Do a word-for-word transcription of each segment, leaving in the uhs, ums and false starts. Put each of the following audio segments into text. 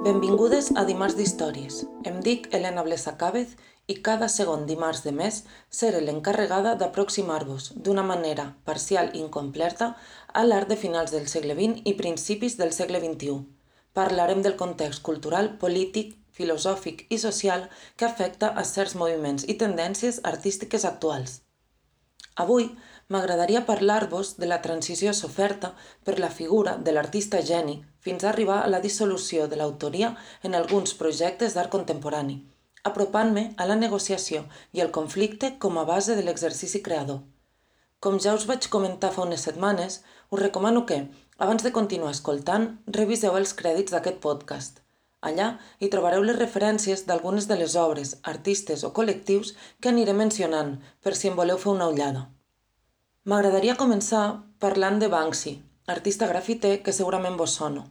Benvingudes a Dimarts d'Històries. Em dic Elena Blesa Càbez i cada segon dimarts de mes seré l'encarregada d'aproximar-vos d'una manera parcial i incompleta a l'art de finals del segle vint i principis del segle vint-i-u. Parlarem del context cultural, polític, filosòfic i social que afecta a certs moviments i tendències artístiques actuals. Avui m'agradaria parlar-vos de la transició soferta per la figura de l'artista geni fins a arribar a la dissolució de l'autoria en alguns projectes d'art contemporani, apropant-me a la negociació i el conflicte com a base de l'exercici creador. Com ja us vaig comentar fa unes setmanes, us recomano que, abans de continuar escoltant, reviseu els crèdits d'aquest podcast. Allà hi trobareu les referències d'algunes de les obres, artistes o col·lectius que aniré mencionant, per si en voleu fer una ullada. M'agradaria començar parlant de Banksy, artista grafiter que segurament vos sono.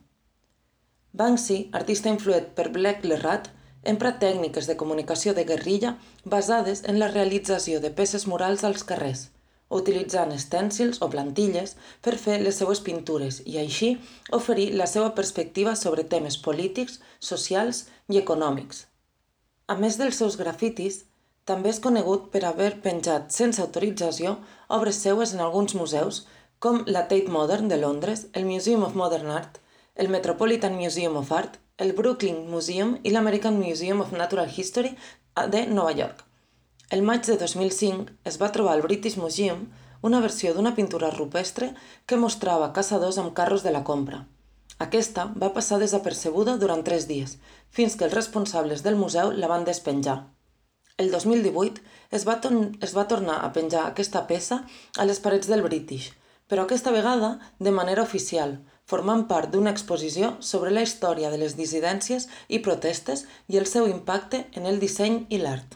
Banksy, artista influït per Blake le Rat, empra tècniques de comunicació de guerrilla basades en la realització de peces murals als carrers, utilitzant estèncils o plantilles per fer les seues pintures i així oferir la seva perspectiva sobre temes polítics, socials i econòmics. A més dels seus grafitis, també és conegut per haver penjat sense autorització obres seues en alguns museus, com la Tate Modern de Londres, el Museum of Modern Art, el Metropolitan Museum of Art, el Brooklyn Museum i l'American Museum of Natural History de Nova York. El maig de dos mil cinc es va trobar al British Museum una versió d'una pintura rupestre que mostrava caçadors amb carros de la compra. Aquesta va passar desapercebuda durant tres dies, fins que els responsables del museu la van despenjar. El dos mil divuit es va, es va tornar a penjar aquesta peça a les parets del British, però aquesta vegada de manera oficial, formant part d'una exposició sobre la història de les dissidències i protestes i el seu impacte en el disseny i l'art.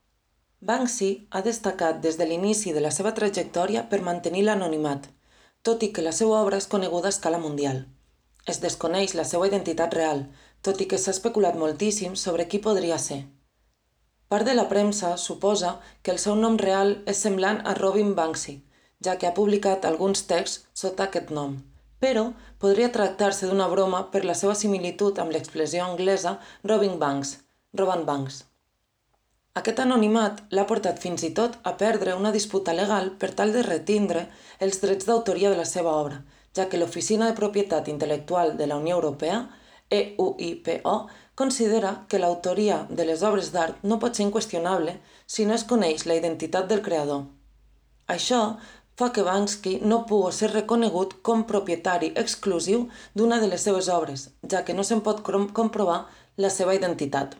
Banksy ha destacat des de l'inici de la seva trajectòria per mantenir l'anonimat, tot i que la seva obra és coneguda a escala mundial. Es desconeix la seva identitat real, tot i que s'ha especulat moltíssim sobre qui podria ser. Part de la premsa suposa que el seu nom real és semblant a Robin Banksy, ja que ha publicat alguns texts sota aquest nom, però podria tractar-se d'una broma per la seva similitud amb l'expressió anglesa Robbing Banks, robant bancs. Aquest anonimat l'ha portat fins i tot a perdre una disputa legal per tal de retindre els drets d'autoria de la seva obra, ja que l'Oficina de Propietat Intel·lectual de la Unió Europea, E U I P O, considera que l'autoria de les obres d'art no pot ser inqüestionable si no es coneix la identitat del creador. Això fa que Banksy no pugui ser reconegut com propietari exclusiu d'una de les seves obres, ja que no se'n pot comprovar la seva identitat.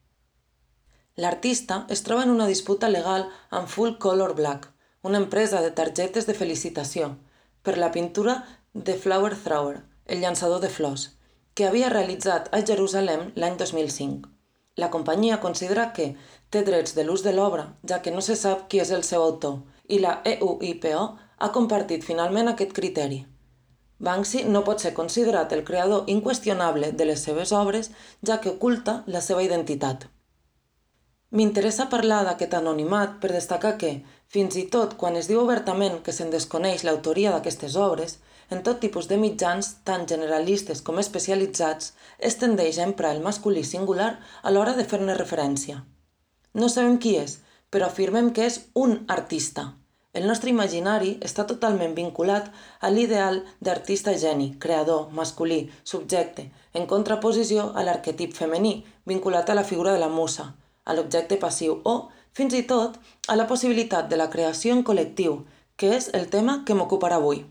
L'artista es troba en una disputa legal amb Full Color Black, una empresa de targetes de felicitació, per la pintura The Flower Thrower, el llançador de flors, que havia realitzat a Jerusalem l'any dos mil cinc. La companyia considera que té drets de l'ús de l'obra, ja que no se sap qui és el seu autor, i la E U I P O ha compartit finalment aquest criteri. Banksy no pot ser considerat el creador inqüestionable de les seves obres, ja que oculta la seva identitat. M'interessa parlar d'aquest anonimat per destacar que, fins i tot quan es diu obertament que se'n desconeix l'autoria d'aquestes obres, en tot tipus de mitjans, tant generalistes com especialitzats, es tendeix a emprar el masculí singular a l'hora de fer-ne referència. No sabem qui és, però afirmem que és un artista. El nostre imaginari està totalment vinculat a l'ideal d'artista geni, creador, masculí, subjecte, en contraposició a l'arquetip femení, vinculat a la figura de la musa, a l'objecte passiu o, fins i tot, a la possibilitat de la creació en col·lectiu, que és el tema que m'ocuparà avui.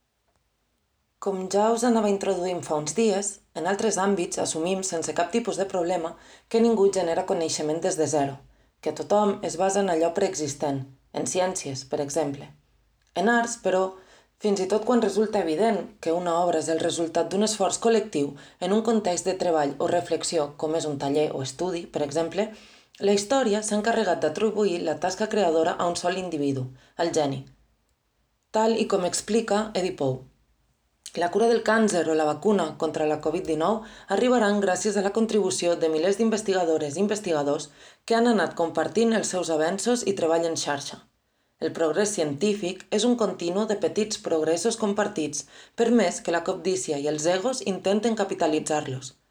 Com ja us anava introduint fa uns dies, en altres àmbits assumim sense cap tipus de problema que ningú genera coneixement des de zero, que tothom es basa en allò preexistent, en ciències, per exemple. En arts, però, fins i tot quan resulta evident que una obra és el resultat d'un esforç col·lectiu en un context de treball o reflexió, com és un taller o estudi, per exemple, la història s'ha encarregat d'atribuir la tasca creadora a un sol individu, el geni, tal i com explica Eddie Pou. La cura del càncer o la vacuna contra la covid dinou arribaran gràcies a la contribució de milers d'investigadores i investigadors que han anat compartint els seus avenços i treball en xarxa. El progrés científic és un continu de petits progressos compartits, per més que la cobdícia i els egos intenten capitalitzar-los.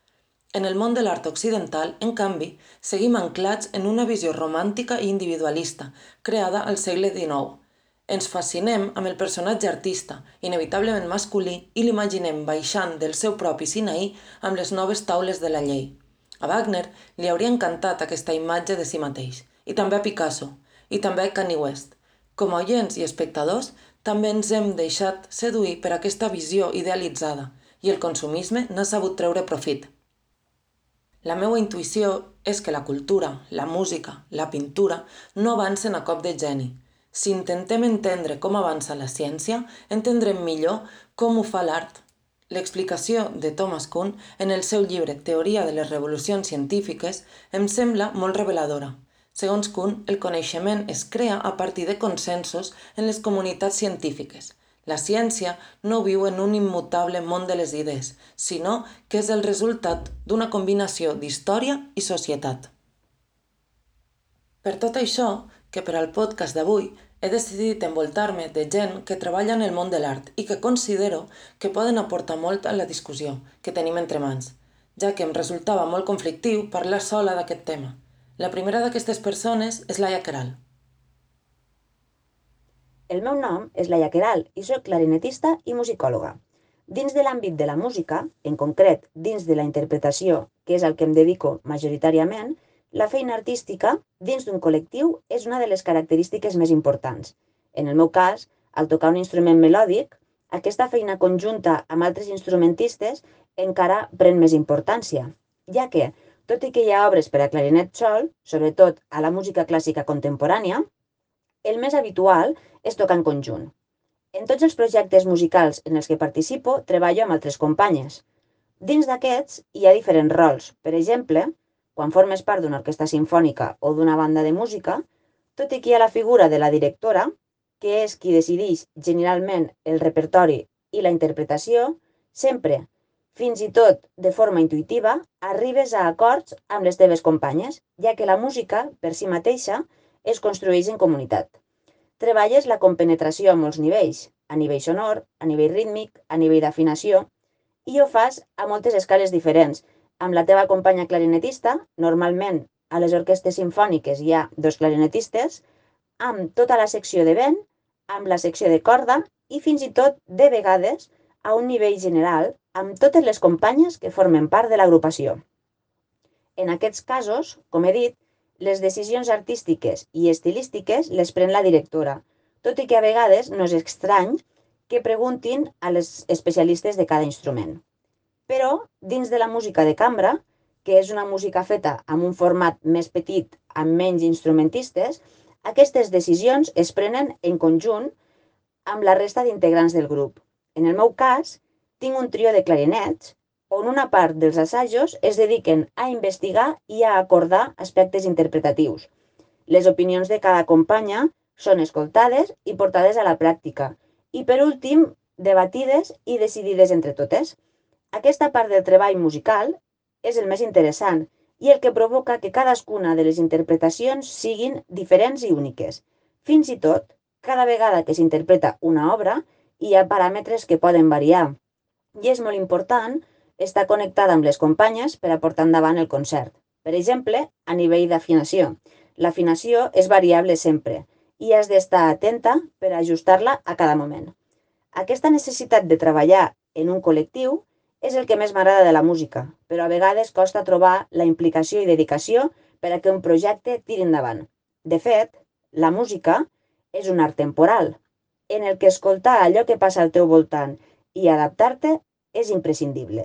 En el món de l'art occidental, en canvi, seguim anclats en una visió romàntica i individualista, creada al segle dinou. Ens fascinem amb el personatge artista, inevitablement masculí, i l'imaginem baixant del seu propi Sinaí amb les noves taules de la llei. A Wagner li hauria encantat aquesta imatge de si mateix, i també a Picasso, i també a Kanye West. Com a oients i espectadors, també ens hem deixat seduir per aquesta visió idealitzada, i el consumisme n'ha sabut treure profit. La meva intuïció és que la cultura, la música, la pintura no avancen a cop de geni. Si intentem entendre com avança la ciència, entendrem millor com ho fa l'art. L'explicació de Thomas Kuhn en el seu llibre Teoria de les revolucions científiques em sembla molt reveladora. Segons Kuhn, el coneixement es crea a partir de consensos en les comunitats científiques. La ciència no viu en un immutable món de les idees, sinó que és el resultat d'una combinació d'història i societat. Per tot això, que per al podcast d'avui he decidit envoltar-me de gent que treballa en el món de l'art i que considero que poden aportar molt a la discussió que tenim entre mans, ja que em resultava molt conflictiu parlar sola d'aquest tema. La primera d'aquestes persones és Laia Queralt. El meu nom és Laia Queralt i soc clarinetista i musicòloga. Dins de l'àmbit de la música, en concret dins de la interpretació, que és al que em dedico majoritàriament, la feina artística dins d'un col·lectiu és una de les característiques més importants. En el meu cas, al tocar un instrument melòdic, aquesta feina conjunta amb altres instrumentistes encara pren més importància, ja que, tot i que hi ha obres per a clarinet sol, sobretot a la música clàssica contemporània, el més habitual és tocar en conjunt. En tots els projectes musicals en els que participo, treballo amb altres companyes. Dins d'aquests hi ha diferents rols. Per exemple, quan formes part d'una orquestra simfònica o d'una banda de música, tot i que hi ha la figura de la directora, que és qui decideix generalment el repertori i la interpretació, sempre, fins i tot de forma intuïtiva, arribes a acords amb les teves companyes, ja que la música, per si mateixa, es construeix en comunitat. Treballes la compenetració a molts nivells, a nivell sonor, a nivell rítmic, a nivell d'afinació, i ho fas a moltes escales diferents. Amb la teva companya clarinetista, normalment a les orquestres simfòniques hi ha dos clarinetistes, amb tota la secció de vent, amb la secció de corda i fins i tot, de vegades, a un nivell general, amb totes les companyes que formen part de l'agrupació. En aquests casos, com he dit, les decisions artístiques i estilístiques les pren la directora, tot i que a vegades no és estrany que preguntin a les especialistes de cada instrument. Però, dins de la música de cambra, que és una música feta amb un format més petit, amb menys instrumentistes, aquestes decisions es prenen en conjunt amb la resta d'integrants del grup. En el meu cas, tinc un trio de clarinets, on una part dels assajos es dediquen a investigar i a acordar aspectes interpretatius. Les opinions de cada companya són escoltades i portades a la pràctica, i per últim, debatides i decidides entre totes. Aquesta part del treball musical és el més interessant i el que provoca que cadascuna de les interpretacions siguin diferents i úniques. Fins i tot, cada vegada que s'interpreta una obra, hi ha paràmetres que poden variar, i és molt important estar connectada amb les companyes per a portar endavant el concert. Per exemple, a nivell d'afinació. L'afinació és variable sempre i has d'estar atenta per ajustar-la a cada moment. Aquesta necessitat de treballar en un col·lectiu és el que més m'agrada de la música, però a vegades costa trobar la implicació i dedicació per a que un projecte tiri endavant. De fet, la música és un art temporal, en el que escoltar allò que passa al teu voltant i adaptar-te és imprescindible.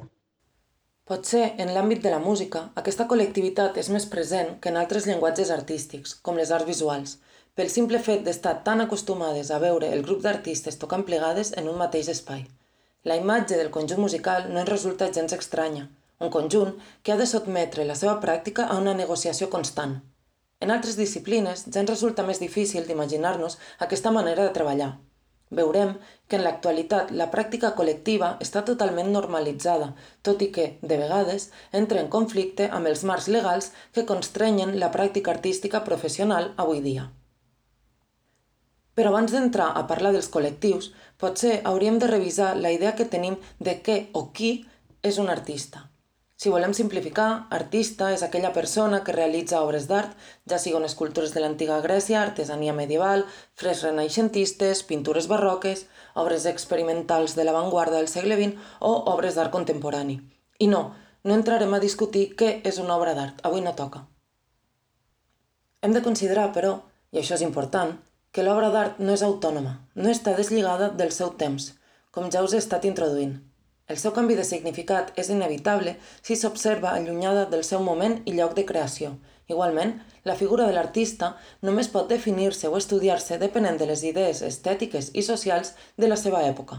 Potser, en l'àmbit de la música, aquesta col·lectivitat és més present que en altres llenguatges artístics, com les arts visuals, pel simple fet d'estar tan acostumades a veure el grup d'artistes tocant plegades en un mateix espai. La imatge del conjunt musical no ens resulta gens estranya, un conjunt que ha de sotmetre la seva pràctica a una negociació constant. En altres disciplines ja ens resulta més difícil d'imaginar-nos aquesta manera de treballar. Veurem que en l'actualitat la pràctica col·lectiva està totalment normalitzada, tot i que, de vegades, entra en conflicte amb els marcs legals que constrenyen la pràctica artística professional avui dia. Però abans d'entrar a parlar dels col·lectius, potser hauríem de revisar la idea que tenim de què o qui és un artista. Si volem simplificar, artista és aquella persona que realitza obres d'art, ja siguin escultures de l'antiga Grècia, artesania medieval, frescs renaixentistes, pintures barroques, obres experimentals de l'avantguarda del segle vint o obres d'art contemporani. I no, no entrarem a discutir què és una obra d'art, avui no toca. Hem de considerar, però, i això és important, que l'obra d'art no és autònoma, no està deslligada del seu temps, com ja us he estat introduint. El seu canvi de significat és inevitable si s'observa allunyada del seu moment i lloc de creació. Igualment, la figura de l'artista només pot definir-se o estudiar-se depenent de les idees estètiques i socials de la seva època.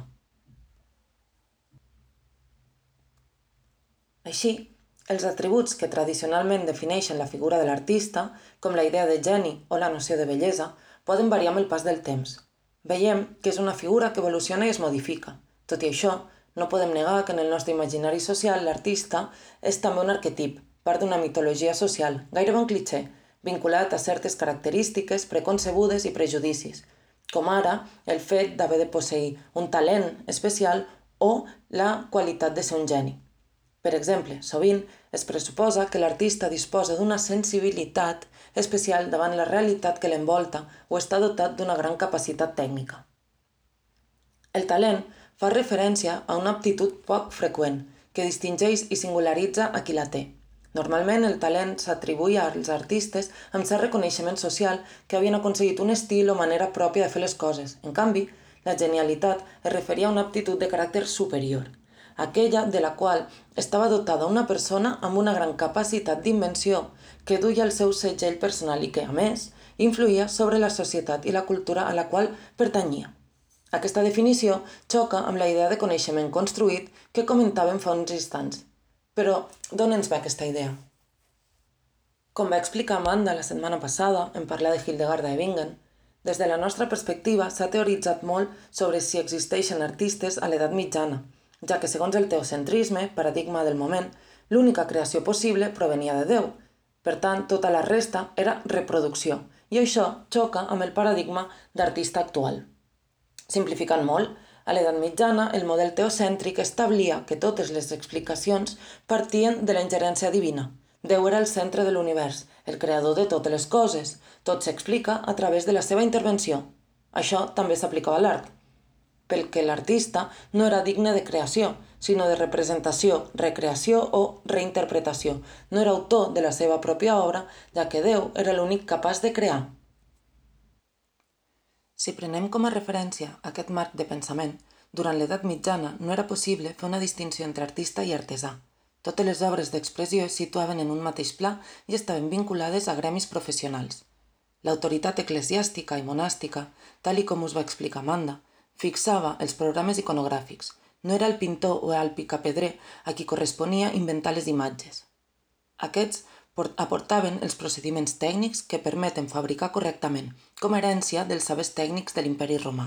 Així, els atributs que tradicionalment defineixen la figura de l'artista, com la idea de geni o la noció de bellesa, poden variar amb el pas del temps. Veiem que és una figura que evoluciona i es modifica. Tot i això, no podem negar que en el nostre imaginari social l'artista és també un arquetip, part d'una mitologia social, gairebé un clitxé, vinculat a certes característiques preconcebudes i prejudicis, com ara el fet d'haver de posseir un talent especial o la qualitat de ser un geni. Per exemple, sovint es pressuposa que l'artista disposa d'una sensibilitat especial davant la realitat que l'envolta o està dotat d'una gran capacitat tècnica. El talent fa referència a una aptitud poc freqüent, que distingeix i singularitza a qui la té. Normalment el talent s'atribuïa als artistes amb cert reconeixement social que havien aconseguit un estil o manera pròpia de fer les coses. En canvi, la genialitat es referia a una aptitud de caràcter superior, aquella de la qual estava dotada una persona amb una gran capacitat d'invenció que duia el seu segell personal i que, a més, influïa sobre la societat i la cultura a la qual pertanyia. Aquesta definició xoca amb la idea de coneixement construït que comentàvem fa uns instants. Però d'on ens ve aquesta idea? Com va explicar Amanda la setmana passada en parlar de Hildegard de Bingen, des de la nostra perspectiva s'ha teoritzat molt sobre si existeixen artistes a l'edat mitjana, ja que segons el teocentrisme, paradigma del moment, l'única creació possible provenia de Déu. Per tant, tota la resta era reproducció, i això xoca amb el paradigma d'artista actual. Simplificant molt, a l'edat mitjana el model teocèntric establia que totes les explicacions partien de la ingerència divina. Déu era el centre de l'univers, el creador de totes les coses. Tot s'explica a través de la seva intervenció. Això també s'aplicava a l'art, pel que l'artista no era digne de creació, sinó de representació, recreació o reinterpretació. No era autor de la seva pròpia obra, ja que Déu era l'únic capaç de crear. Si prenem com a referència aquest marc de pensament, durant l'edat mitjana no era possible fer una distinció entre artista i artesà. Totes les obres d'expressió es situaven en un mateix pla i estaven vinculades a gremis professionals. L'autoritat eclesiàstica i monàstica, tal i com us va explicar Amanda, fixava els programes iconogràfics. No era el pintor o el picapedrer a qui corresponia inventar les imatges. Aquests aportaven els procediments tècnics que permeten fabricar correctament, com a herència dels sabers tècnics de l'Imperi Romà.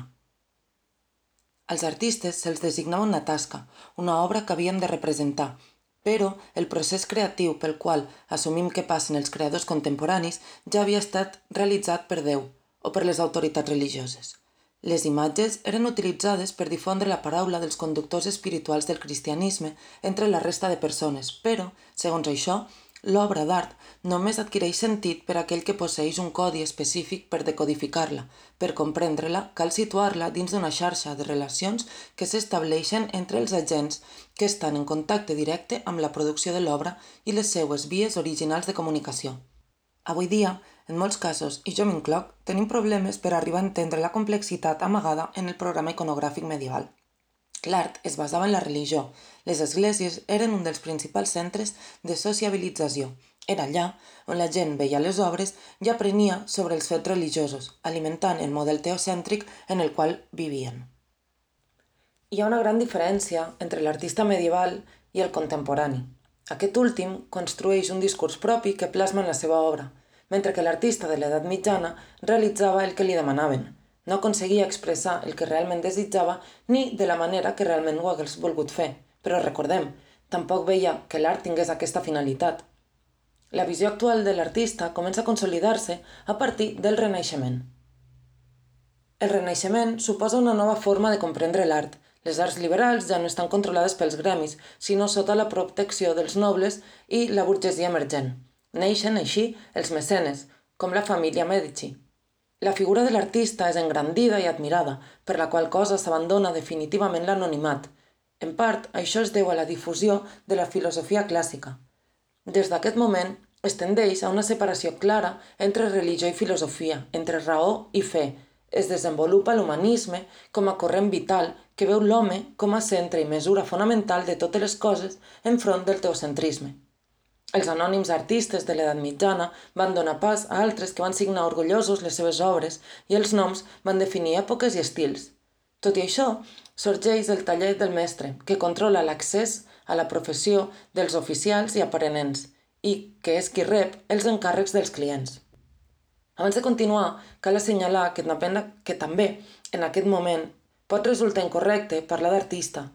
Als artistes se'ls designava una tasca, una obra que havien de representar, però el procés creatiu pel qual assumim que passen els creadors contemporanis ja havia estat realitzat per Déu o per les autoritats religioses. Les imatges eren utilitzades per difondre la paraula dels conductors espirituals del cristianisme entre la resta de persones, però, segons això, l'obra d'art només adquireix sentit per aquell que posseeix un codi específic per decodificar-la. Per comprendre-la, cal situar-la dins d'una xarxa de relacions que s'estableixen entre els agents que estan en contacte directe amb la producció de l'obra i les seues vies originals de comunicació. Avui dia, en molts casos, i jo m'incloc, tenim problemes per arribar a entendre la complexitat amagada en el programa iconogràfic medieval. L'art es basava en la religió. Les esglésies eren un dels principals centres de sociabilització. Era allà on la gent veia les obres i aprenia sobre els fets religiosos, alimentant el model teocèntric en el qual vivien. Hi ha una gran diferència entre l'artista medieval i el contemporani. Aquest últim construeix un discurs propi que plasma en la seva obra, mentre que l'artista de l'edat mitjana realitzava el que li demanaven. No aconseguia expressar el que realment desitjava ni de la manera que realment ho hagués volgut fer. Però recordem, tampoc veia que l'art tingués aquesta finalitat. La visió actual de l'artista comença a consolidar-se a partir del Renaixement. El Renaixement suposa una nova forma de comprendre l'art. Les arts liberals ja no estan controlades pels gremis, sinó sota la protecció dels nobles i la burgesia emergent. Neixen, així, els mecenes, com la família Medici. La figura de l'artista és engrandida i admirada, per la qual cosa s'abandona definitivament l'anonimat. En part, això es deu a la difusió de la filosofia clàssica. Des d'aquest moment, es tendeix a una separació clara entre religió i filosofia, entre raó i fe. Es desenvolupa l'humanisme com a corrent vital que veu l'home com a centre i mesura fonamental de totes les coses enfront del teocentrisme. Els anònims artistes de l'edat mitjana van donar pas a altres que van signar orgullosos les seves obres i els noms van definir èpoques i estils. Tot i això, sorgeix el taller del mestre, que controla l'accés a la professió dels oficials i aprenents i que és qui rep els encàrrecs dels clients. Abans de continuar, cal assenyalar que, que també, en aquest moment, pot resultar incorrecte parlar d'artista,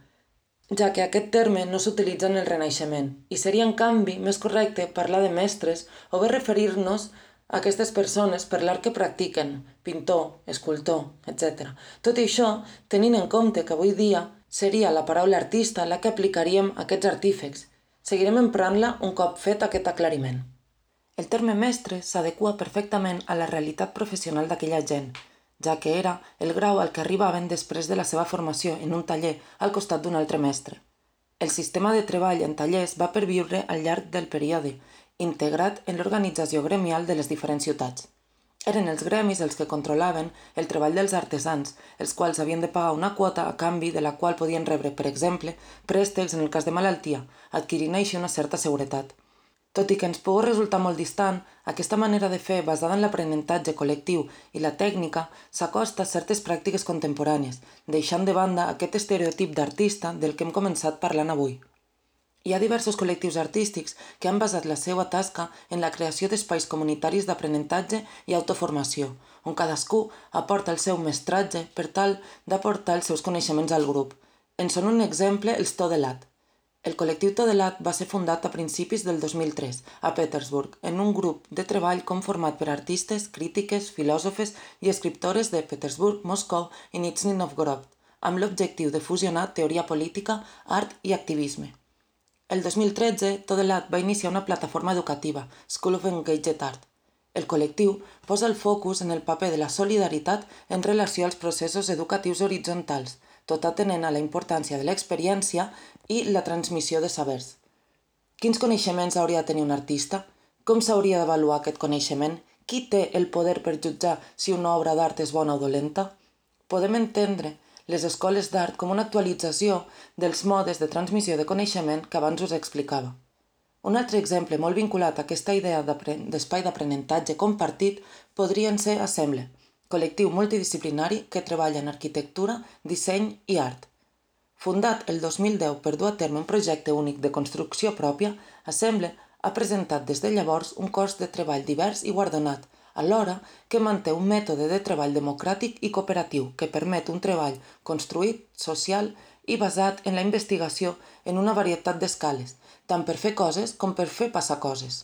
ja que aquest terme no s'utilitza en el Renaixement, i seria, en canvi, més correcte parlar de mestres o bé referir-nos a aquestes persones per l'art que practiquen, pintor, escultor, etcètera. Tot i això, tenint en compte que avui dia seria la paraula artista la que aplicaríem a aquests artífecs, seguirem emprant-la un cop fet aquest aclariment. El terme mestre s'adequa perfectament a la realitat professional d'aquella gent, ja que era el grau al que arribaven després de la seva formació en un taller al costat d'un altre mestre. El sistema de treball en tallers va perviure al llarg del període, integrat en l'organització gremial de les diferents ciutats. Eren els gremis els que controlaven el treball dels artesans, els quals havien de pagar una quota a canvi de la qual podien rebre, per exemple, préstecs en el cas de malaltia, adquirint així una certa seguretat. Tot i que ens pugui resultar molt distant, aquesta manera de fer basada en l'aprenentatge col·lectiu i la tècnica s'acosta a certes pràctiques contemporànies, deixant de banda aquest estereotip d'artista del que hem començat parlant avui. Hi ha diversos col·lectius artístics que han basat la seva tasca en la creació d'espais comunitaris d'aprenentatge i autoformació, on cadascú aporta el seu mestratge per tal d'aportar els seus coneixements al grup. En són un exemple els Todelat. El col·lectiu Todelat va ser fundat a principis del dos mil tres, a Petersburg, en un grup de treball conformat per artistes, crítiques, filòsofes i escriptores de Petersburg, Moscou i Nizhny Novgorod, amb l'objectiu de fusionar teoria política, art i activisme. El dos mil tretze, Todelat va iniciar una plataforma educativa, School of Engaged Art. El col·lectiu posa el focus en el paper de la solidaritat en relació als processos educatius horitzontals, tot atenent a la importància de l'experiència i la transmissió de sabers. Quins coneixements hauria de tenir un artista? Com s'hauria d'avaluar aquest coneixement? Qui té el poder per jutjar si una obra d'art és bona o dolenta? Podem entendre les escoles d'art com una actualització dels modes de transmissió de coneixement que abans us explicava. Un altre exemple molt vinculat a aquesta idea d'espai d'aprenentatge compartit podrien ser Assemble, col·lectiu multidisciplinari que treballa en arquitectura, disseny i art. Fundat el dos mil deu per dur a terme un projecte únic de construcció pròpia, Assemble ha presentat des de llavors un cos de treball divers i guardonat, alhora que manté un mètode de treball democràtic i cooperatiu que permet un treball construït, social i basat en la investigació en una varietat d'escales, tant per fer coses com per fer passar coses.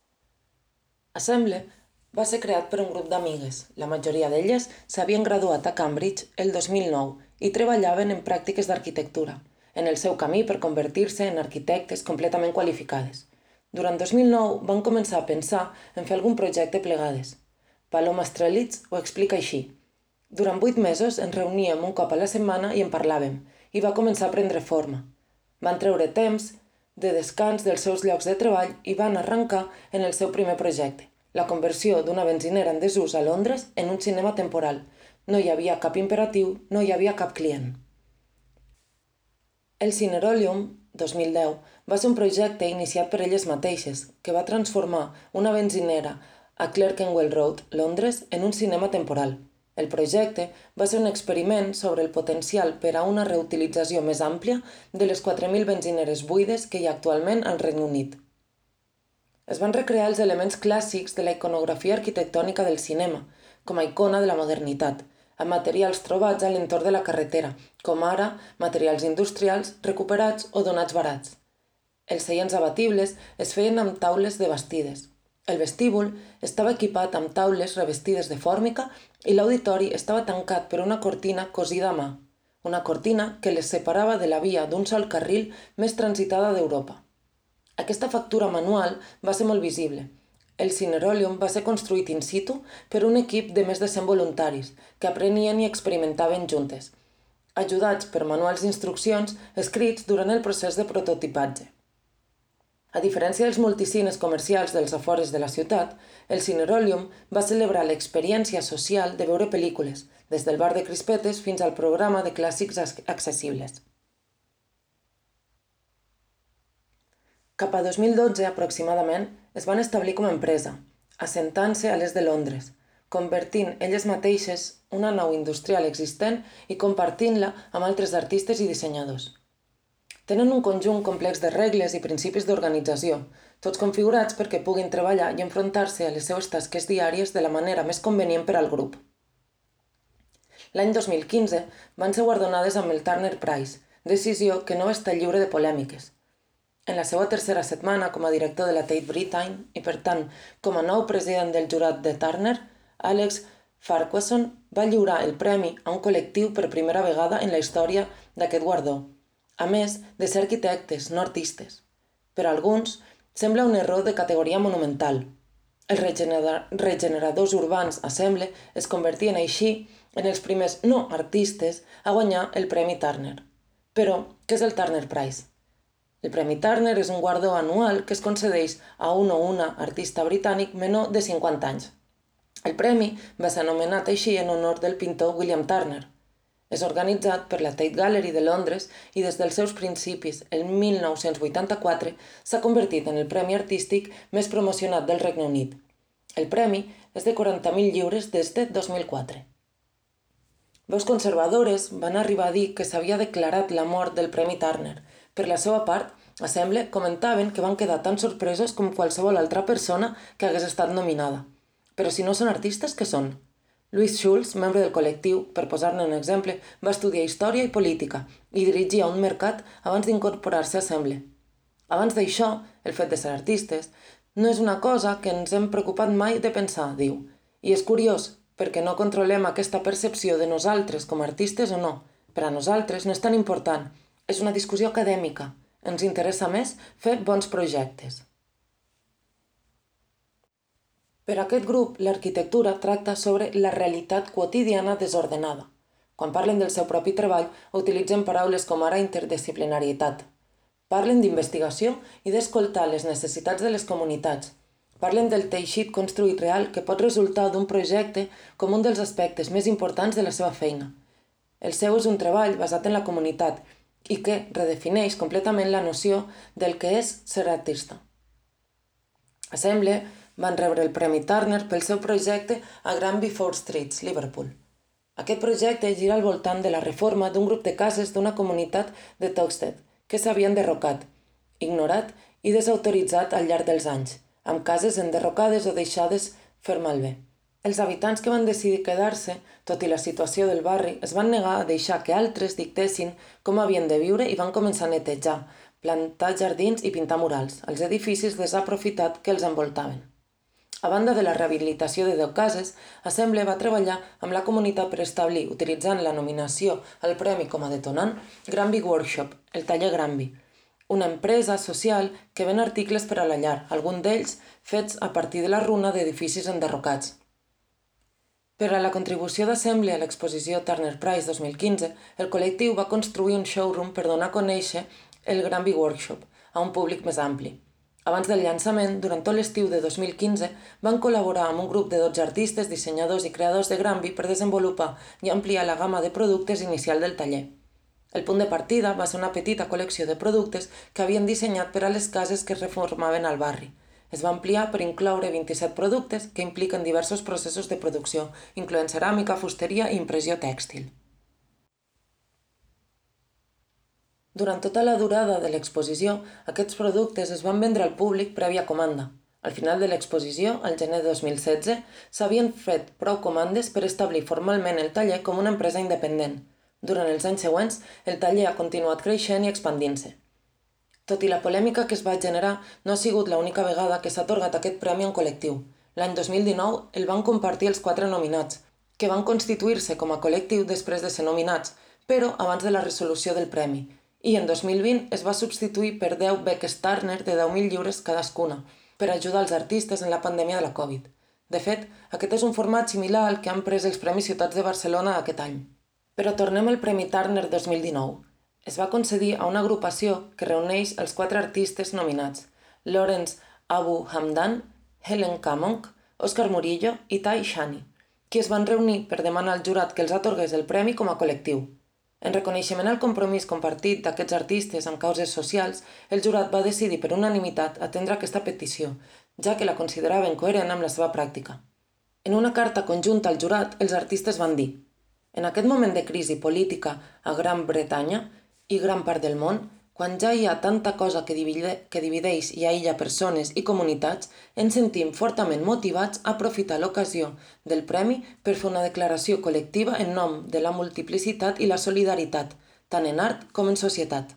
Assemble va ser creat per un grup d'amigues. La majoria d'elles s'havien graduat a Cambridge el dos mil nou i treballaven en pràctiques d'arquitectura, en el seu camí per convertir-se en arquitectes completament qualificades. Durant dos mil nou van començar a pensar en fer algun projecte plegades. Paloma Strelitz ho explica així. Durant vuit mesos ens reuníem un cop a la setmana i en parlàvem, i va començar a prendre forma. Van treure temps de descans dels seus llocs de treball i van arrencar en el seu primer projecte, la conversió d'una benzinera en desús a Londres en un cinema temporal. No hi havia cap imperatiu, no hi havia cap client. El Cinerolium, dos mil deu, va ser un projecte iniciat per elles mateixes, que va transformar una benzinera a Clerkenwell Road, Londres, en un cinema temporal. El projecte va ser un experiment sobre el potencial per a una reutilització més àmplia de les quatre mil benzineres buides que hi ha actualment al Regne Unit. Es van recrear els elements clàssics de la iconografia arquitectònica del cinema, com a icona de la modernitat, amb materials trobats a l'entorn de la carretera, com ara materials industrials recuperats o donats barats. Els seients abatibles es feien amb taules de bastides. El vestíbul estava equipat amb taules revestides de fòrmica i l'auditori estava tancat per una cortina cosida a mà. una cortina que les separava de la via d'un sol carril més transitada d'Europa. Aquesta factura manual va ser molt visible. El Cinerolium va ser construït in situ per un equip de més de cent voluntaris que aprenien i experimentaven juntes, ajudats per manuals d'instruccions escrits durant el procés de prototipatge. A diferència dels multicines comercials dels afores de la ciutat, el Cinerolium va celebrar l'experiència social de veure pel·lícules, des del bar de crispetes fins al programa de clàssics accessibles. Cap a dos mil dotze, aproximadament, es van establir com a empresa, assentant-se a l'est de Londres, convertint elles mateixes una nau industrial existent i compartint-la amb altres artistes i dissenyadors. Tenen un conjunt complex de regles i principis d'organització, tots configurats perquè puguin treballar i enfrontar-se a les seues tasques diàries de la manera més convenient per al grup. L'any dos mil quinze van ser guardonades amb el Turner Prize, decisió que no va estar lliure de polèmiques. En la seva tercera setmana com a director de la Tate Britain i, per tant, com a nou president del jurat de Turner, Alex Farquharson va lliurar el premi a un col·lectiu per primera vegada en la història d'aquest guardó, a més de ser arquitectes, no artistes. Per a alguns, sembla un error de categoria monumental. Els regenera- regeneradors urbans, Assemble, es convertien així en els primers no artistes a guanyar el Premi Turner. Però, què és el Turner Prize? El Premi Turner és un guardó anual que es concedeix a un o una artista britànic menor de cinquanta anys. El premi va ser anomenat així en honor del pintor William Turner. És organitzat per la Tate Gallery de Londres i des dels seus principis, el mil nou-cents vuitanta-quatre, s'ha convertit en el premi artístic més promocionat del Regne Unit. El premi és de quaranta mil lliures des de dos mil quatre. Veus conservadores van arribar a dir que s'havia declarat la mort del Premi Turner. Per la seva part, Assemble comentaven que van quedar tan sorpresos com qualsevol altra persona que hagués estat nominada. Però si no són artistes, què són? Louis Schultz, membre del col·lectiu, per posar-ne un exemple, va estudiar història i política i dirigia un mercat abans d'incorporar-se a Assemble. Abans d'això, el fet de ser artistes no és una cosa que ens hem preocupat mai de pensar, diu. I és curiós, perquè no controlem aquesta percepció de nosaltres com a artistes o no. Per a nosaltres no és tan important. És una discussió acadèmica. Ens interessa més fer bons projectes. Per a aquest grup, l'arquitectura tracta sobre la realitat quotidiana desordenada. Quan parlen del seu propi treball, utilitzen paraules com ara interdisciplinarietat. Parlen d'investigació i d'escoltar les necessitats de les comunitats. Parlen del teixit construït real que pot resultar d'un projecte com un dels aspectes més importants de la seva feina. El seu és un treball basat en la comunitat i que redefineix completament la noció del que és ser artista. Assemble van rebre el Premi Turner pel seu projecte a Granby Four Streets, Liverpool. Aquest projecte gira al voltant de la reforma d'un grup de cases d'una comunitat de Toxted que s'havien derrocat, ignorat i desautoritzat al llarg dels anys, amb cases enderrocades o deixades fer malbé. Els habitants que van decidir quedar-se, tot i la situació del barri, es van negar a deixar que altres dictessin com havien de viure i van començar a netejar, plantar jardins i pintar murals als edificis desaprofitats que els envoltaven. A banda de la rehabilitació de deu cases, Assemble va treballar amb la comunitat per establir, utilitzant la nominació al premi com a detonant, Granby Workshop, el taller Granby, una empresa social que ven articles per a la llar, alguns d'ells fets a partir de la runa d'edificis enderrocats. Per a la contribució d'Assemble a l'exposició Turner Prize dos mil quinze, el col·lectiu va construir un showroom per donar a conèixer el Granby Workshop a un públic més ampli. Abans del llançament, durant tot l'estiu de dos mil quinze, van col·laborar amb un grup de dotze artistes, dissenyadors i creadors de Granby per desenvolupar i ampliar la gamma de productes inicial del taller. El punt de partida va ser una petita col·lecció de productes que havien dissenyat per a les cases que es reformaven al barri. Es va ampliar per incloure vint-i-set productes que impliquen diversos processos de producció, incloent ceràmica, fusteria i impressió tèxtil. Durant tota la durada de l'exposició, aquests productes es van vendre al públic prèvia comanda. Al final de l'exposició, al gener de dos mil setze, s'havien fet prou comandes per establir formalment el taller com una empresa independent. Durant els anys següents, el taller ha continuat creixent i expandint-se. Tot i la polèmica que es va generar, no ha sigut l'única vegada que s'ha atorgat aquest premi en col·lectiu. L'any dos mil dinou el van compartir els quatre nominats, que van constituir-se com a col·lectiu després de ser nominats, però abans de la resolució del premi, i en dos mil vint es va substituir per deu beques Turner de deu mil lliures cadascuna per ajudar els artistes en la pandèmia de la Covid. De fet, aquest és un format similar al que han pres els Premis Ciutats de Barcelona aquest any. Però tornem al Premi Turner dos mil dinou. Es va concedir a una agrupació que reuneix els quatre artistes nominats, Lawrence Abu Hamdan, Helen Kamong, Oscar Murillo i Tai Shani, qui es van reunir per demanar al jurat que els atorgués el premi com a col·lectiu. En reconeixement al compromís compartit d'aquests artistes amb causes socials, el jurat va decidir per unanimitat atendre aquesta petició, ja que la consideraven coherent amb la seva pràctica. En una carta conjunta al jurat, els artistes van dir: en aquest moment de crisi política a Gran Bretanya i gran part del món, quan ja hi ha tanta cosa que, divide, que divideix i aïlla persones i comunitats, ens sentim fortament motivats a aprofitar l'ocasió del premi per fer una declaració col·lectiva en nom de la multiplicitat i la solidaritat, tant en art com en societat.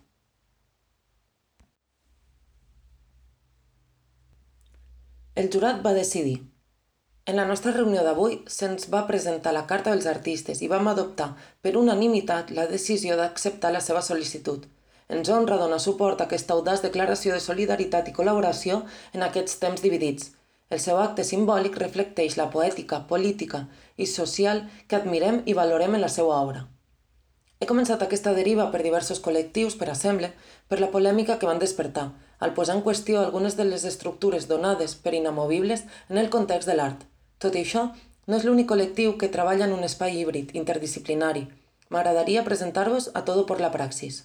El jurat va decidir. En la nostra reunió d'avui se'ns va presentar la carta dels artistes i vam adoptar per unanimitat la decisió d'acceptar la seva sol·licitud. Ens honra donar suport a aquesta audaç declaració de solidaritat i col·laboració en aquests temps dividits. El seu acte simbòlic reflecteix la poètica, política i social que admirem i valorem en la seva obra. He començat aquesta deriva per diversos col·lectius, per exemple, per la polèmica que van despertar, al posar en qüestió algunes de les estructures donades per inamovibles en el context de l'art. Tot i això, no és l'únic col·lectiu que treballa en un espai híbrid, interdisciplinari. M'agradaria presentar-vos a Todo por la Praxis.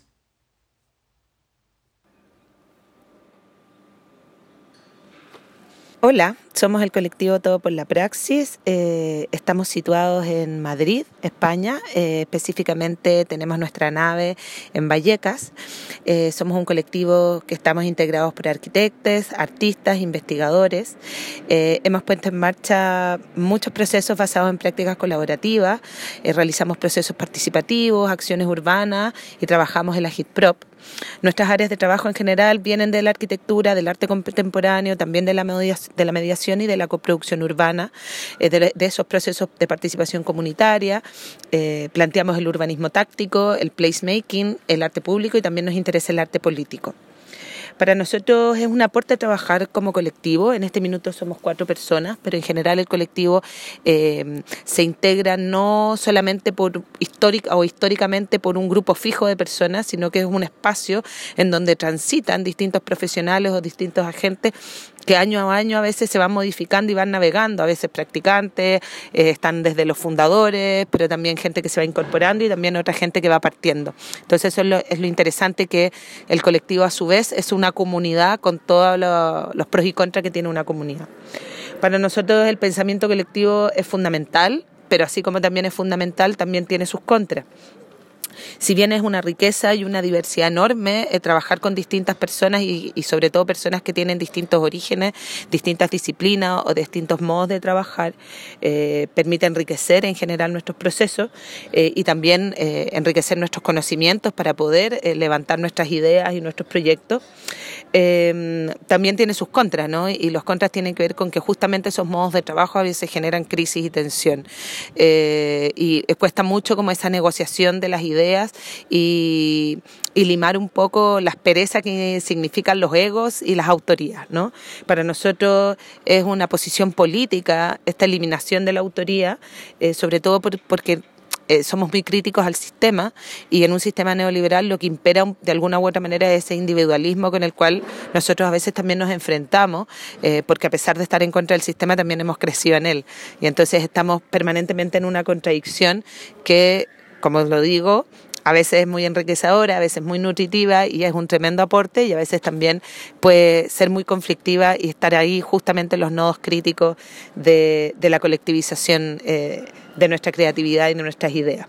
Hola, somos el colectivo Todo por la Praxis, eh, estamos situados en Madrid, España, eh, específicamente tenemos nuestra nave en Vallecas, eh, somos un colectivo que estamos integrados por arquitectos, artistas, investigadores, eh, hemos puesto en marcha muchos procesos basados en prácticas colaborativas, eh, realizamos procesos participativos, acciones urbanas y trabajamos en la HitProp. Nuestras áreas de trabajo en general vienen de la arquitectura, del arte contemporáneo, también de la mediación, de la mediación y de la coproducción urbana, eh, de, de esos procesos de participación comunitaria. Eh, planteamos el urbanismo táctico, el placemaking, el arte público y también nos interesa el arte político. Para nosotros es un aporte trabajar como colectivo. En este minuto somos cuatro personas, pero en general el colectivo eh, se integra no solamente por histórica o históricamente por un grupo fijo de personas, sino que es un espacio en donde transitan distintos profesionales o distintos agentes que año a año a veces se van modificando y van navegando, a veces practicantes, eh, están desde los fundadores, pero también gente que se va incorporando y también otra gente que va partiendo. Entonces eso es lo, es lo interesante, que el colectivo a su vez es una comunidad con todos lo, los pros y contras que tiene una comunidad. Para nosotros el pensamiento colectivo es fundamental, pero así como también es fundamental, también tiene sus contras. Si bien es una riqueza y una diversidad enorme, eh, trabajar con distintas personas y, y sobre todo personas que tienen distintos orígenes, distintas disciplinas o distintos modos de trabajar, eh, permite enriquecer en general nuestros procesos eh, y también eh, enriquecer nuestros conocimientos para poder eh, levantar nuestras ideas y nuestros proyectos. Eh, también tiene sus contras, ¿no? Y los contras tienen que ver con que justamente esos modos de trabajo a veces generan crisis y tensión. Eh, y cuesta mucho como esa negociación de las ideas y, y limar un poco las perezas que significan los egos y las autorías, ¿no? Para nosotros es una posición política esta eliminación de la autoría, eh, sobre todo por, porque Eh, somos muy críticos al sistema, y en un sistema neoliberal lo que impera de alguna u otra manera es ese individualismo con el cual nosotros a veces también nos enfrentamos, eh, porque a pesar de estar en contra del sistema también hemos crecido en él, y entonces estamos permanentemente en una contradicción que, como lo digo, a veces es muy enriquecedora, a veces muy nutritiva y es un tremendo aporte, y a veces también puede ser muy conflictiva y estar ahí justamente en los nodos críticos de, de la colectivización eh, de nuestra creatividad y de nuestras ideas.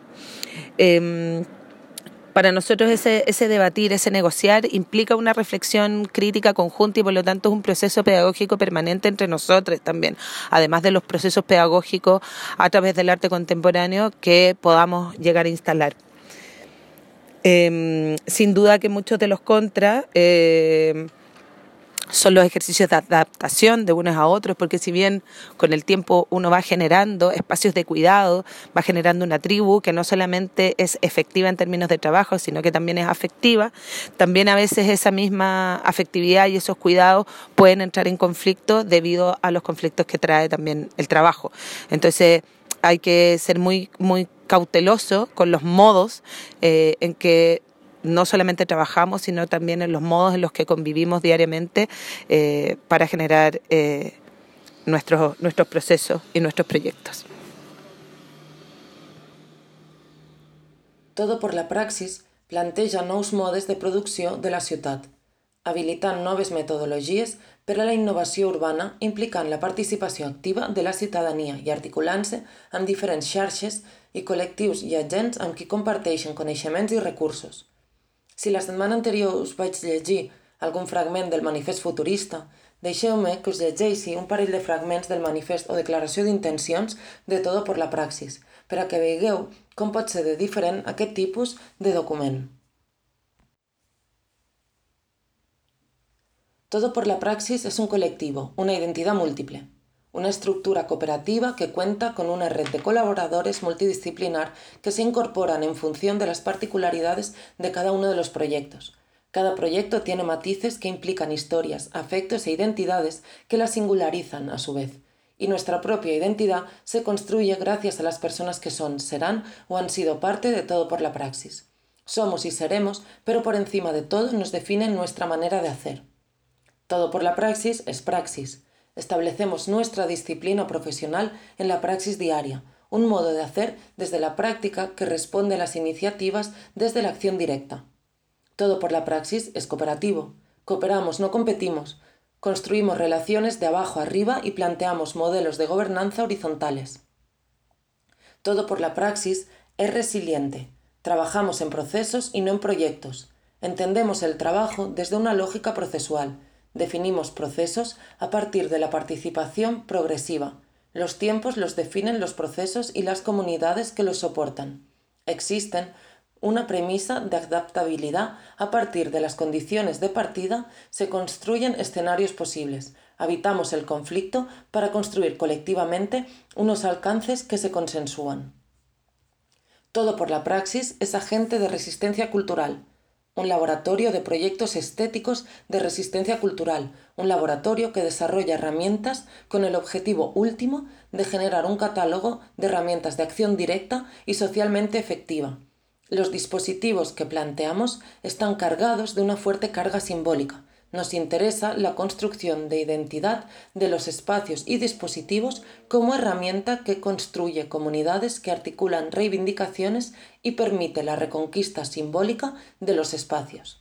Eh, Para nosotros ese, ese debatir, ese negociar implica una reflexión crítica conjunta, y por lo tanto es un proceso pedagógico permanente entre nosotros también, además de los procesos pedagógicos a través del arte contemporáneo que podamos llegar a instalar. Eh, sin duda que muchos de los contras eh, son los ejercicios de adaptación de unos a otros, porque si bien con el tiempo uno va generando espacios de cuidado, va generando una tribu que no solamente es efectiva en términos de trabajo, sino que también es afectiva, también a veces esa misma afectividad y esos cuidados pueden entrar en conflicto debido a los conflictos que trae también el trabajo. Entonces hay que ser muy, muy cauteloso con los modos eh, en que no solamente trabajamos, sino también en los modos en los que convivimos diariamente eh, para generar eh, nuestros, nuestros procesos y nuestros proyectos. Todo por la praxis planteja nous modes de producció de la ciutat, habilitant noves metodologies per a la innovació urbana implicant la participació activa de la ciutadania i articulant-se amb diferents xarxes i col·lectius i agents amb qui comparteixen coneixements i recursos. Si la setmana anterior us vaig llegir algun fragment del manifest futurista, deixeu-me que us llegeixi un parell de fragments del manifest o declaració d'intencions de Todo por la Praxis, per a que veieu com pot ser de diferent aquest tipus de document. Todo por la Praxis es un colectivo, una identidad múltiple, una estructura cooperativa que cuenta con una red de colaboradores multidisciplinar que se incorporan en función de las particularidades de cada uno de los proyectos. Cada proyecto tiene matices que implican historias, afectos e identidades que las singularizan a su vez. Y nuestra propia identidad se construye gracias a las personas que son, serán o han sido parte de Todo por la Praxis. Somos y seremos, pero por encima de todo nos define nuestra manera de hacer. Todo por la Praxis es praxis. Establecemos nuestra disciplina profesional en la praxis diaria, un modo de hacer desde la práctica que responde a las iniciativas desde la acción directa. Todo por la Praxis es cooperativo. Cooperamos, no competimos. Construimos relaciones de abajo arriba y planteamos modelos de gobernanza horizontales. Todo por la Praxis es resiliente. Trabajamos en procesos y no en proyectos. Entendemos el trabajo desde una lógica procesual. Definimos procesos a partir de la participación progresiva. Los tiempos los definen los procesos y las comunidades que los soportan. Existen una premisa de adaptabilidad. A partir de las condiciones de partida se construyen escenarios posibles. Habitamos el conflicto para construir colectivamente unos alcances que se consensúan. Todo por la Praxis es agente de resistencia cultural. Un laboratorio de proyectos estéticos de resistencia cultural, un laboratorio que desarrolla herramientas con el objetivo último de generar un catálogo de herramientas de acción directa y socialmente efectiva. Los dispositivos que planteamos están cargados de una fuerte carga simbólica. Nos interesa la construcción de identidad de los espacios y dispositivos como herramienta que construye comunidades que articulan reivindicaciones y permite la reconquista simbòlica de los espacios.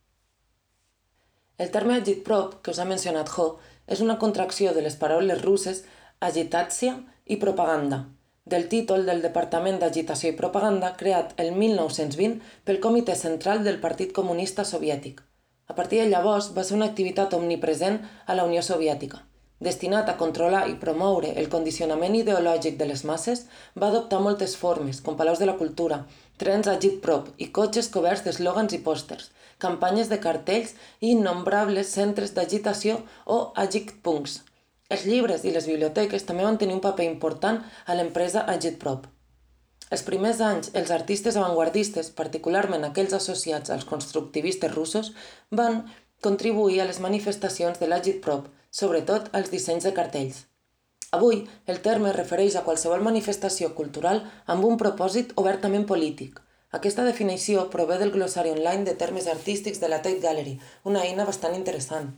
El terme agitprop, que us ha mencionat Jo, és una contracció de les paraules russes agitacja i propaganda, del títol del Departament d'Agitació i Propaganda creat el mil nou-cents vint pel Comitè Central del Partit Comunista Soviètic. A partir de llavors va ser una activitat omnipresent a la Unió Soviètica. Destinat a controlar i promoure el condicionament ideològic de les masses, va adoptar moltes formes, com palaus de la cultura, trens agitprop i cotxes coberts d'eslògans i pòsters, campanyes de cartells i innombrables centres d'agitació o agitpunks. Els llibres i les biblioteques també van tenir un paper important a l'empresa agitprop. Els primers anys, els artistes avantguardistes, particularment aquells associats als constructivistes russos, van contribuir a les manifestacions de l'agitprop, sobretot als dissenys de cartells. Avui, el terme es refereix a qualsevol manifestació cultural amb un propòsit obertament polític. Aquesta definició prové del glossari online de termes artístics de la Tate Gallery, una eina bastant interessant.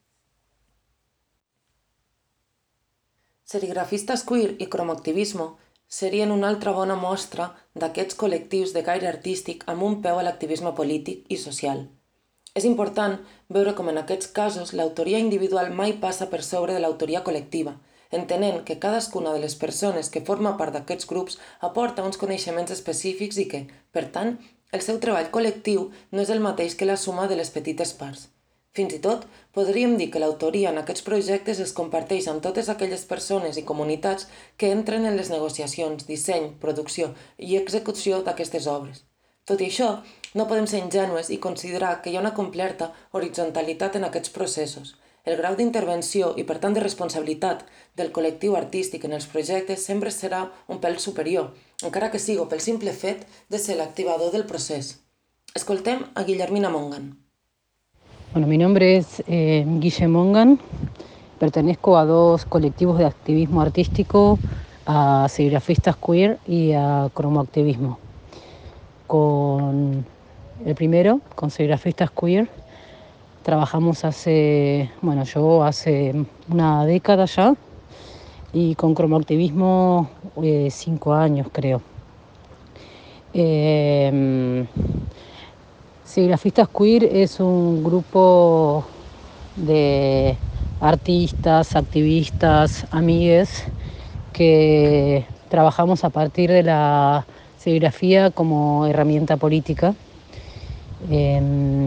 Serigrafistes queer i cromoactivisme serien una altra bona mostra d'aquests col·lectius de caire artístic amb un peu a l'activisme polític i social. És important veure com en aquests casos l'autoria individual mai passa per sobre de l'autoria col·lectiva, entenent que cadascuna de les persones que forma part d'aquests grups aporta uns coneixements específics i que, per tant, el seu treball col·lectiu no és el mateix que la suma de les petites parts. Fins i tot, podríem dir que l'autoria en aquests projectes es comparteix amb totes aquelles persones i comunitats que entren en les negociacions, disseny, producció i execució d'aquestes obres. Tot i això, no podem ser ingenues i considerar que hi ha una completa horitzontalitat en aquests processos. El grau d'intervenció i, per tant, de responsabilitat del col·lectiu artístic en els projectes sempre serà un pèl superior, encara que sigui pel simple fet de ser l'activador del procés. Escoltem a Guillermina Mongan. Bueno, mi nombre es eh, Guille Mongan, pertenezco a dos colectivos de activismo artístico, a serigrafistas queer y a cromoactivismo. Con el primero, con serigrafistas queer, trabajamos hace, bueno, yo hace una década ya, y con cromoactivismo eh, cinco años creo. Eh, Serigrafistas Queer es un grupo de artistas, activistas, amigues que trabajamos a partir de la serigrafía como herramienta política. Eh,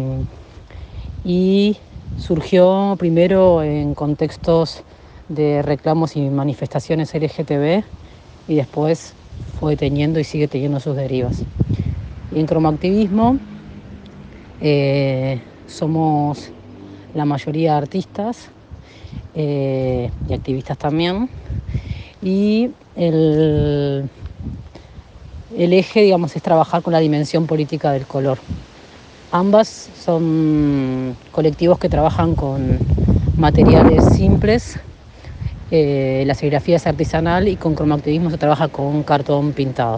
y surgió primero en contextos de reclamos y manifestaciones L G T B y después fue teniendo y sigue teniendo sus derivas. Y en cromoactivismo eh, somos la mayoría artistas eh, y activistas también, y el, el eje, digamos, es trabajar con la dimensión política del color. Ambas son colectivos que trabajan con materiales simples. Eh, la serigrafía es artesanal y con cromoactivismo se trabaja con cartón pintado.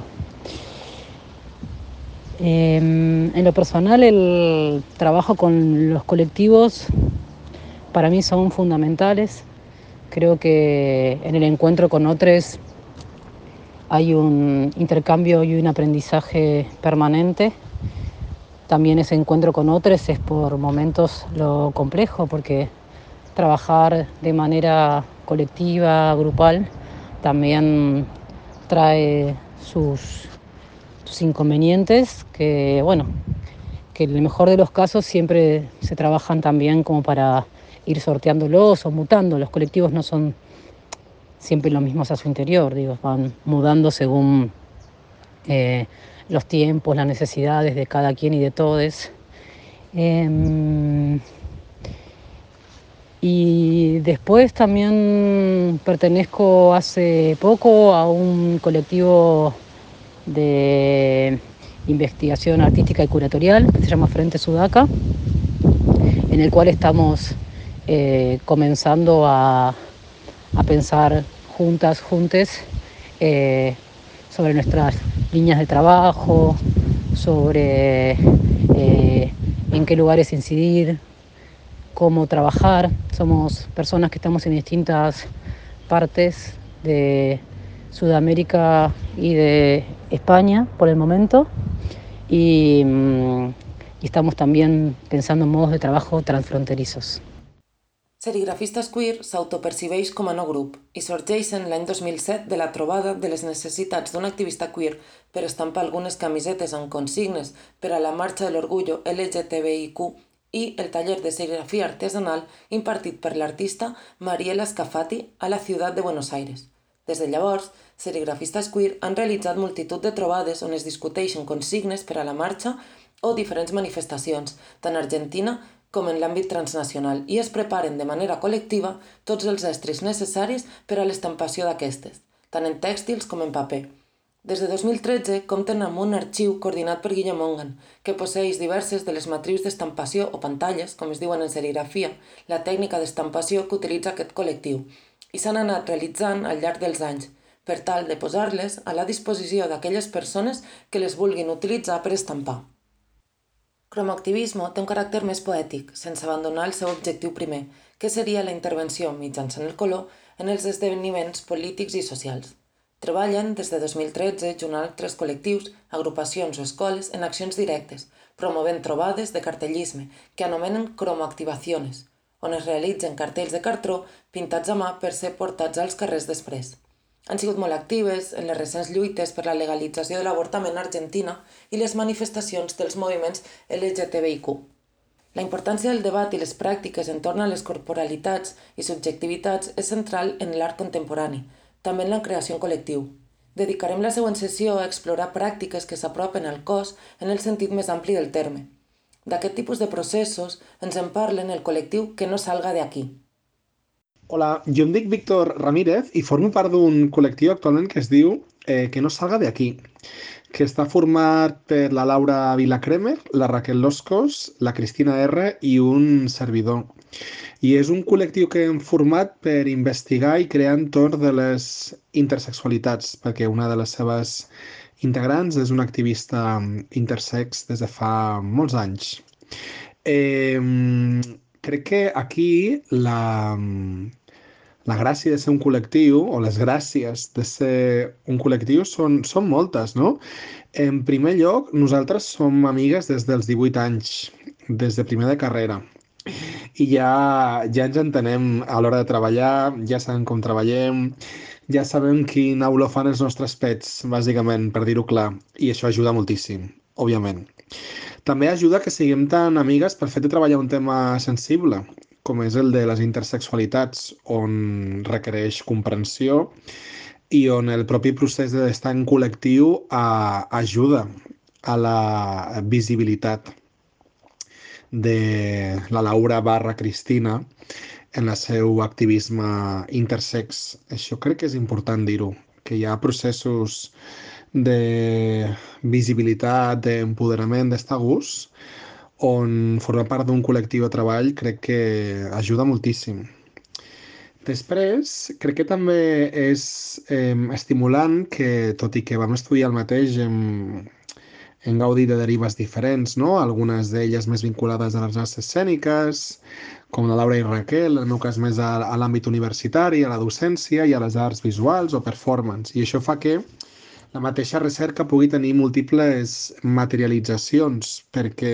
Eh, en lo personal, el trabajo con los colectivos para mí son fundamentales. Creo que en el encuentro con otros hay un intercambio y un aprendizaje permanente. También ese encuentro con otros es por momentos lo complejo, porque trabajar de manera colectiva, grupal, también trae sus, sus inconvenientes, que bueno, que en el mejor de los casos siempre se trabajan también como para ir sorteándolos o mutando. Los colectivos no son siempre los mismos a su interior, digo, van mudando según eh, los tiempos, las necesidades de cada quien y de todos. Eh, y después también pertenezco hace poco a un colectivo de investigación artística y curatorial que se llama Frente Sudaca, en el cual estamos eh, comenzando a, a pensar juntas, juntes, eh, sobre nuestras líneas de trabajo, sobre eh, en qué lugares incidir, cómo trabajar. Somos personas que estamos en distintas partes de Sudamérica y de España por el momento, y, y estamos también pensando en modos de trabajo transfronterizos. Serigrafistes Queer s'autopercibeix com a no grup i sorgeixen l'any dos mil set de la trobada de les necessitats d'un activista queer per estampar algunes camisetes amb consignes per a la marxa de l'orgullo L G T B I Q i el taller de serigrafia artesanal impartit per l'artista Mariela Scafati a la ciutat de Buenos Aires. Des de llavors, serigrafistes queer han realitzat multitud de trobades on es discuteixen consignes per a la marxa o diferents manifestacions, tant a Argentina com en l'àmbit transnacional, i es preparen de manera col·lectiva tots els estris necessaris per a l'estampació d'aquestes, tant en tèxtils com en paper. Des de dos mil tretze compten amb un arxiu coordinat per Guille Mongan, que posseix diverses de les matrius d'estampació o pantalles, com es diuen en serigrafia, la tècnica d'estampació que utilitza aquest col·lectiu, i s'han anat realitzant al llarg dels anys, per tal de posar-les a la disposició d'aquelles persones que les vulguin utilitzar per estampar. Cromoactivismo té un caràcter més poètic, sense abandonar el seu objectiu primer, que seria la intervenció mitjançant el color en els esdeveniments polítics i socials. Treballen des de dos mil tretze junt a altres col·lectius, agrupacions o escoles en accions directes, promovent trobades de cartellisme que anomenen cromoactivaciones, on es realitzen cartells de cartró pintats a mà per ser portats als carrers després. Han sigut molt actives en les recents lluites per la legalització de l'avortament a Argentina i les manifestacions dels moviments L G T B I Q. La importància del debat i les pràctiques entorn a les corporalitats i subjectivitats és central en l'art contemporani, també en la creació en col·lectiu. Dedicarem la següent sessió a explorar pràctiques que s'apropen al cos en el sentit més ampli del terme. D'aquest tipus de processos ens en parlen el col·lectiu Que no salga de aquí. Hola, jo em dic Víctor Ramírez i formo part d'un col·lectiu actualment que es diu eh, Que no salga de aquí, que està format per la Laura Vilacremer, la Raquel Loscos, la Cristina R i un servidor. I és un col·lectiu que hem format per investigar i crear entorn de les intersexualitats, perquè una de les seves integrants és una activista intersex des de fa molts anys. Eh, Crec que aquí la, la gràcia de ser un col·lectiu, o les gràcies de ser un col·lectiu, són, són moltes, no? En primer lloc, nosaltres som amigues des dels divuit anys, des de primer de carrera. I ja, ja ens entenem a l'hora de treballar, ja sabem com treballem, ja sabem quina olor fan els nostres pets, bàsicament, per dir-ho clar. I això ajuda moltíssim, òbviament. També ajuda que siguem tan amigues pel fet de treballar un tema sensible, com és el de les intersexualitats, on requereix comprensió i on el propi procés d'estar en col·lectiu a, ajuda a la visibilitat de la Laura barra Cristina en el seu activisme intersex. Això crec que és important dir-ho, que hi ha processos de visibilitat, d'empoderament, d'estar a gust, on formar part d'un col·lectiu de treball crec que ajuda moltíssim. Després, crec que també és eh, estimulant que, tot i que vam estudiar el mateix, hem, hem gaudit de derives diferents, no? Algunes d'elles més vinculades a les arts escèniques, com la Laura i Raquel, en el meu cas més a, a l'àmbit universitari, a la docència i a les arts visuals o performance. I això fa que la mateixa recerca pugui tenir múltiples materialitzacions, perquè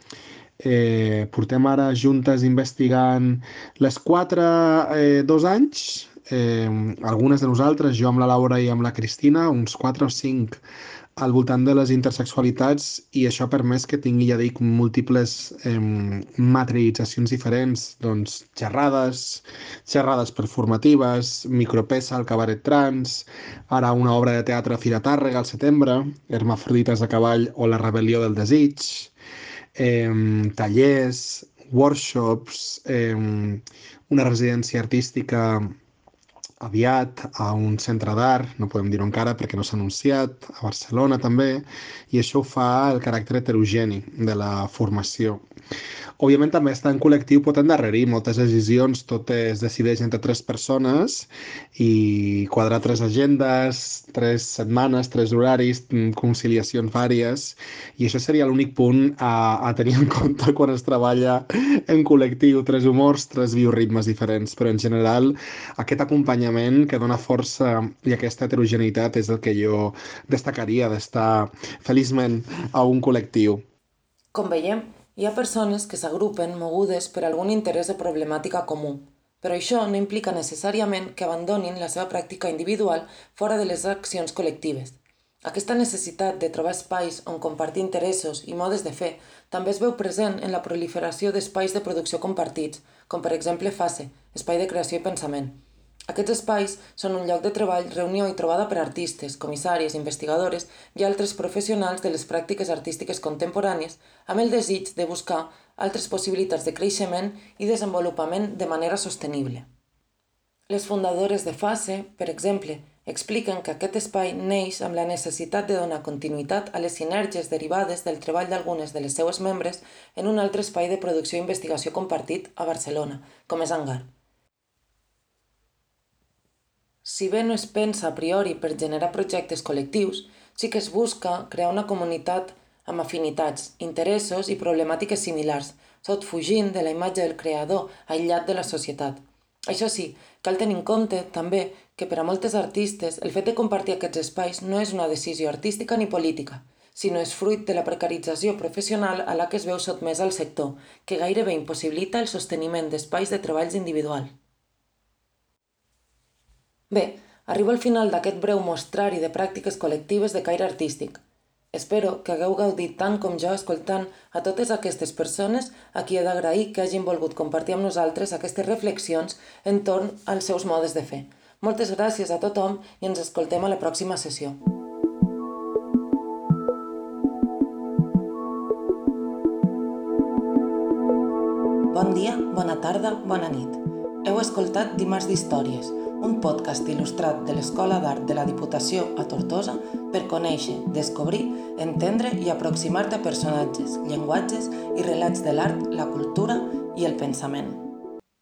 eh, portem ara juntes investigant les quatre, eh, dos anys, eh, algunes de nosaltres, jo amb la Laura i amb la Cristina, uns quatre o cinc al voltant de les intersexualitats, i això ha permès que tingui, ja dic, múltiples eh, materialitzacions diferents, doncs xerrades, xerrades performatives, micropeça al cabaret trans, ara una obra de teatre a Fira Tàrrega al setembre, Hermafrodites a cavall o La rebel·lió del desig, eh, tallers, workshops, eh, una residència artística aviat a un centre d'art, no podem dir-ho encara perquè no s'ha anunciat, a Barcelona també, i això ho fa el caràcter heterogeni de la formació. Òbviament també estar en col·lectiu pot endarrerir moltes decisions, tot es decideix entre tres persones i quadrar tres agendes, tres setmanes, tres horaris, conciliacions vàries, i això seria l'únic punt a, a tenir en compte quan es treballa en col·lectiu, tres humors, tres bioritmes diferents, però en general aquest acompanyament que dona força i aquesta heterogeneïtat és el que jo destacaria d'estar feliçment a un col·lectiu. Com veiem, hi ha persones que s'agrupen mogudes per algun interès o problemàtica comú, però això no implica necessàriament que abandonin la seva pràctica individual fora de les accions col·lectives. Aquesta necessitat de trobar espais on compartir interessos i modes de fer també es veu present en la proliferació d'espais de producció compartits, com per exemple FACE, Espai de Creació i Pensament. Aquests espais són un lloc de treball, reunió i trobada per artistes, comissàries, investigadores i altres professionals de les pràctiques artístiques contemporànies amb el desig de buscar altres possibilitats de creixement i desenvolupament de manera sostenible. Les fundadores de FACE, per exemple, expliquen que aquest espai neix amb la necessitat de donar continuïtat a les sinergies derivades del treball d'algunes de les seues membres en un altre espai de producció i investigació compartit a Barcelona, com és Hangar. Si bé no es pensa a priori per generar projectes col·lectius, sí que es busca crear una comunitat amb afinitats, interessos i problemàtiques similars, tot fugint de la imatge del creador aïllat de la societat. Això sí, cal tenir en compte també que per a moltes artistes el fet de compartir aquests espais no és una decisió artística ni política, sinó és fruit de la precarització professional a la que es veu sotmès al sector, que gairebé impossibilita el sosteniment d'espais de treballs individuals. Bé, arribo al final d'aquest breu mostrari de pràctiques col·lectives de caire artístic. Espero que hagueu gaudit tant com jo escoltant a totes aquestes persones a qui he d'agrair que hagin volgut compartir amb nosaltres aquestes reflexions entorn als seus modes de fer. Moltes gràcies a tothom i ens escoltem a la pròxima sessió. Bon dia, bona tarda, bona nit. Heu escoltat Dimarts d'Històries, un podcast il·lustrat de l'Escola d'Art de la Diputació a Tortosa per conèixer, descobrir, entendre i aproximar-te a personatges, llenguatges i relats de l'art, la cultura i el pensament.